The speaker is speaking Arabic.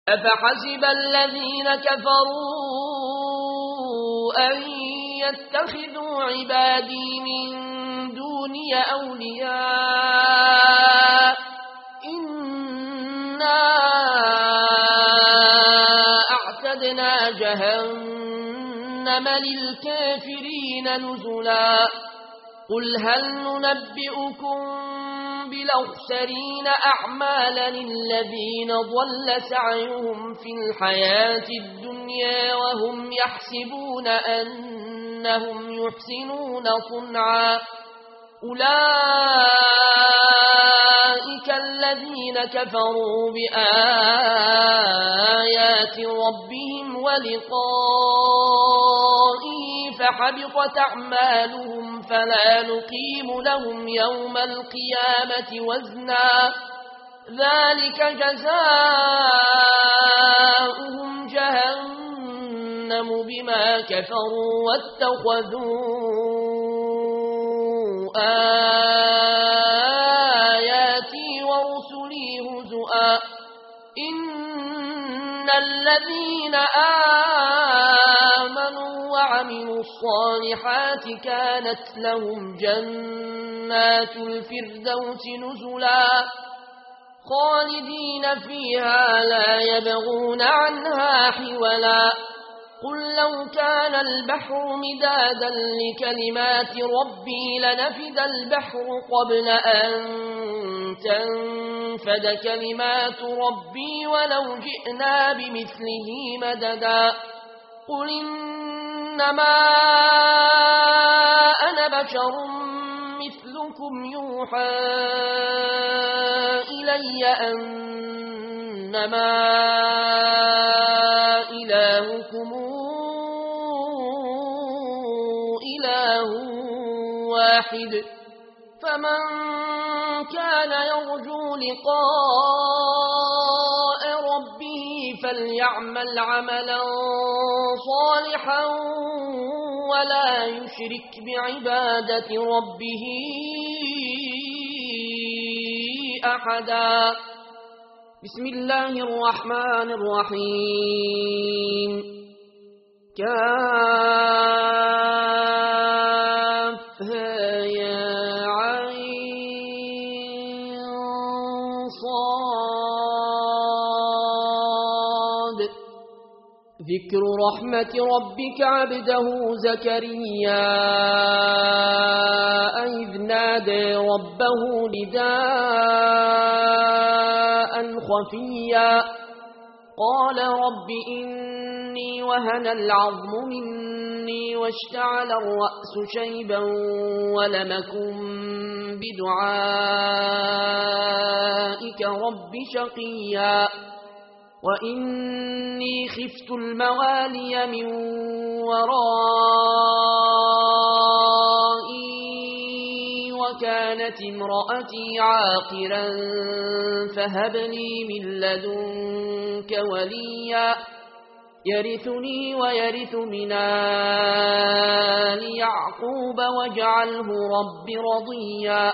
أفحسب الذين كفروا أن يتخذوا عبادي من دوني أولياء إنا أعتدنا جهنم للكافرين نزلا قل هل ننبئكم بالأخسرين أعمالا الذين ضل سعيهم في الحياة الدنيا وهم يحسبون أنهم يحسنون صنعا أولئك الذين كفروا بآيات ربهم ولقائه فحبطت أعمالهم فلا نقيم لهم يوم القيامة وزنا ذلك جزاؤهم جهنم بما كفروا واتخذوا آياتي ورسلي هزؤا إن الذين آمنوا وعملوا الصالحات كانت لهم جنات الفردوس نزلا خالدين فيها لا يبغون عنها حولا قل لو كان البحر مدادا لكلمات ربي لنفد البحر قبل أن تنفد كلمات ربي ولو جئنا بمثله مددا قل إنما أنا بشر مثلكم يوحى إلي أنما إلهكم إله واحد فمن كان يرجو لقاء ربه فليعمل عملا صالحا ولا يشرك بعبادة ربه أحدا بسم الله الرحمن الرحيم كافها يا عين صاد ذكر رحمة ربك عبده زكريا إذ نادى ربه نداء خفيا قال رب إني وهن العظم مني واشتعل الرأس شيبا ولمكن بدعائك رب شقيا وإني خفت الموالي من ورائي وكانت امرأتي عاقرا فهب لي من لدنك وليا يرثني ويرث من آل يعقوب واجعله رب رضيا